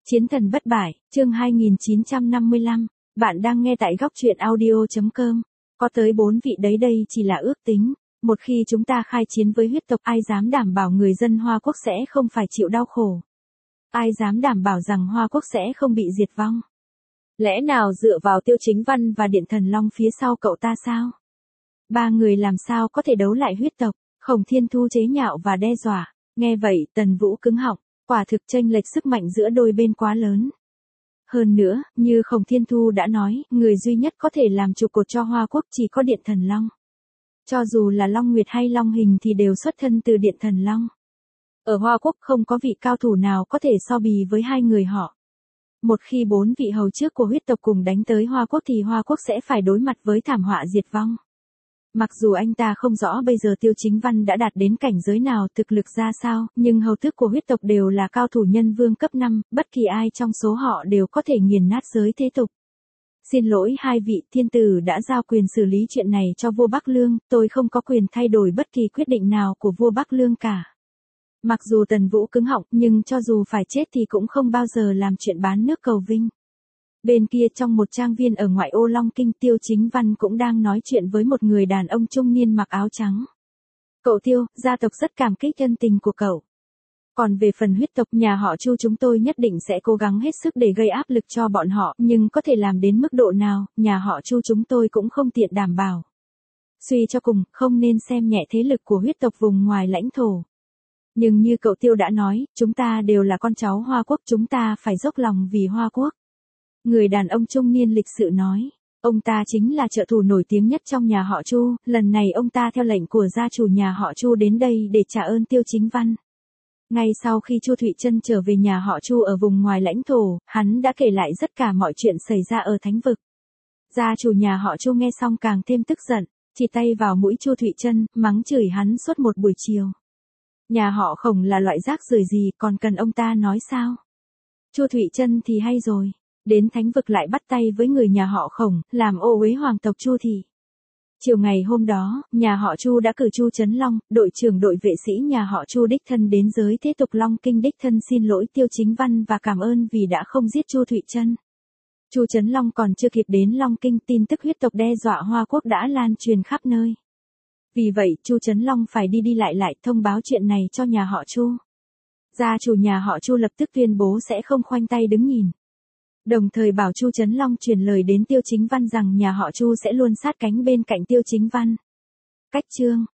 Chiến thần bất bại, chương 2955, bạn đang nghe tại góc truyện audio.com. Có tới 4 vị đấy, đây chỉ là ước tính. Một khi chúng ta khai chiến với huyết tộc, ai dám đảm bảo người dân Hoa Quốc sẽ không phải chịu đau khổ? Ai dám đảm bảo rằng Hoa Quốc sẽ không bị diệt vong? Lẽ nào dựa vào Tiêu Chính Văn và Điện Thần Long phía sau cậu ta sao? Ba người làm sao có thể đấu lại huyết tộc? Khổng Thiên Thu chế nhạo và đe dọa. Nghe vậy, Tần Vũ cứng họng. Quả thực chênh lệch sức mạnh giữa đôi bên quá lớn. Hơn nữa, như Khổng Thiên Thu đã nói, người duy nhất có thể làm trụ cột cho Hoa Quốc chỉ có Điện Thần Long. Cho dù là Long Nguyệt hay Long Hình thì đều xuất thân từ Điện Thần Long. Ở Hoa Quốc không có vị cao thủ nào có thể so bì với hai người họ. Một khi 4 vị hầu trước của huyết tộc cùng đánh tới Hoa Quốc thì Hoa Quốc sẽ phải đối mặt với thảm họa diệt vong. Mặc dù anh ta không rõ bây giờ Tiêu Chính Văn đã đạt đến cảnh giới nào, thực lực ra sao, nhưng hầu tước của huyết tộc đều là cao thủ nhân vương cấp 5, bất kỳ ai trong số họ đều có thể nghiền nát giới thế tục. Xin lỗi hai vị, thiên tử đã giao quyền xử lý chuyện này cho vua Bắc Lương, tôi không có quyền thay đổi bất kỳ quyết định nào của vua Bắc Lương cả. Mặc dù Tần Vũ cứng họng, nhưng cho dù phải chết thì cũng không bao giờ làm chuyện bán nước cầu vinh. Bên kia trong một trang viên ở ngoại ô Long Kinh, Tiêu Chính Văn cũng đang nói chuyện với một người đàn ông trung niên mặc áo trắng. Cậu Tiêu, gia tộc rất cảm kích ân tình của cậu. Còn về phần huyết tộc nhà họ Chu, chúng tôi nhất định sẽ cố gắng hết sức để gây áp lực cho bọn họ, nhưng có thể làm đến mức độ nào, nhà họ Chu chúng tôi cũng không tiện đảm bảo. Suy cho cùng, không nên xem nhẹ thế lực của huyết tộc vùng ngoài lãnh thổ. Nhưng như cậu Tiêu đã nói, chúng ta đều là con cháu Hoa Quốc, chúng ta phải dốc lòng vì Hoa Quốc. Người đàn ông trung niên lịch sự nói, ông ta chính là trợ thủ nổi tiếng nhất trong nhà họ Chu, lần này ông ta theo lệnh của gia chủ nhà họ Chu đến đây để trả ơn Tiêu Chính Văn. Ngay sau khi Chu Thụy Trân trở về nhà họ Chu ở vùng ngoài lãnh thổ, hắn đã kể lại tất cả mọi chuyện xảy ra ở Thánh Vực. Gia chủ nhà họ Chu nghe xong càng thêm tức giận, chỉ tay vào mũi Chu Thụy Trân, mắng chửi hắn suốt một buổi chiều. Nhà họ Khổng là loại rác rưởi gì, còn cần ông ta nói sao? Chu Thụy Trân thì hay rồi. Đến Thánh Vực lại bắt tay với người nhà họ Khổng, làm ô uế hoàng tộc Chu thị. Chiều ngày hôm đó, nhà họ Chu đã cử Chu Trấn Long, đội trưởng đội vệ sĩ nhà họ Chu đích thân đến giới thế tục Long Kinh đích thân xin lỗi Tiêu Chính Văn và cảm ơn vì đã không giết Chu Thụy Trân. Chu Trấn Long còn chưa kịp đến Long Kinh, tin tức huyết tộc đe dọa Hoa Quốc đã lan truyền khắp nơi. Vì vậy, Chu Trấn Long phải đi lại thông báo chuyện này cho nhà họ Chu. Gia chủ nhà họ Chu lập tức tuyên bố sẽ không khoanh tay đứng nhìn. Đồng thời bảo Chu Trấn Long truyền lời đến Tiêu Chính Văn rằng nhà họ Chu sẽ luôn sát cánh bên cạnh Tiêu Chính Văn. Cách chương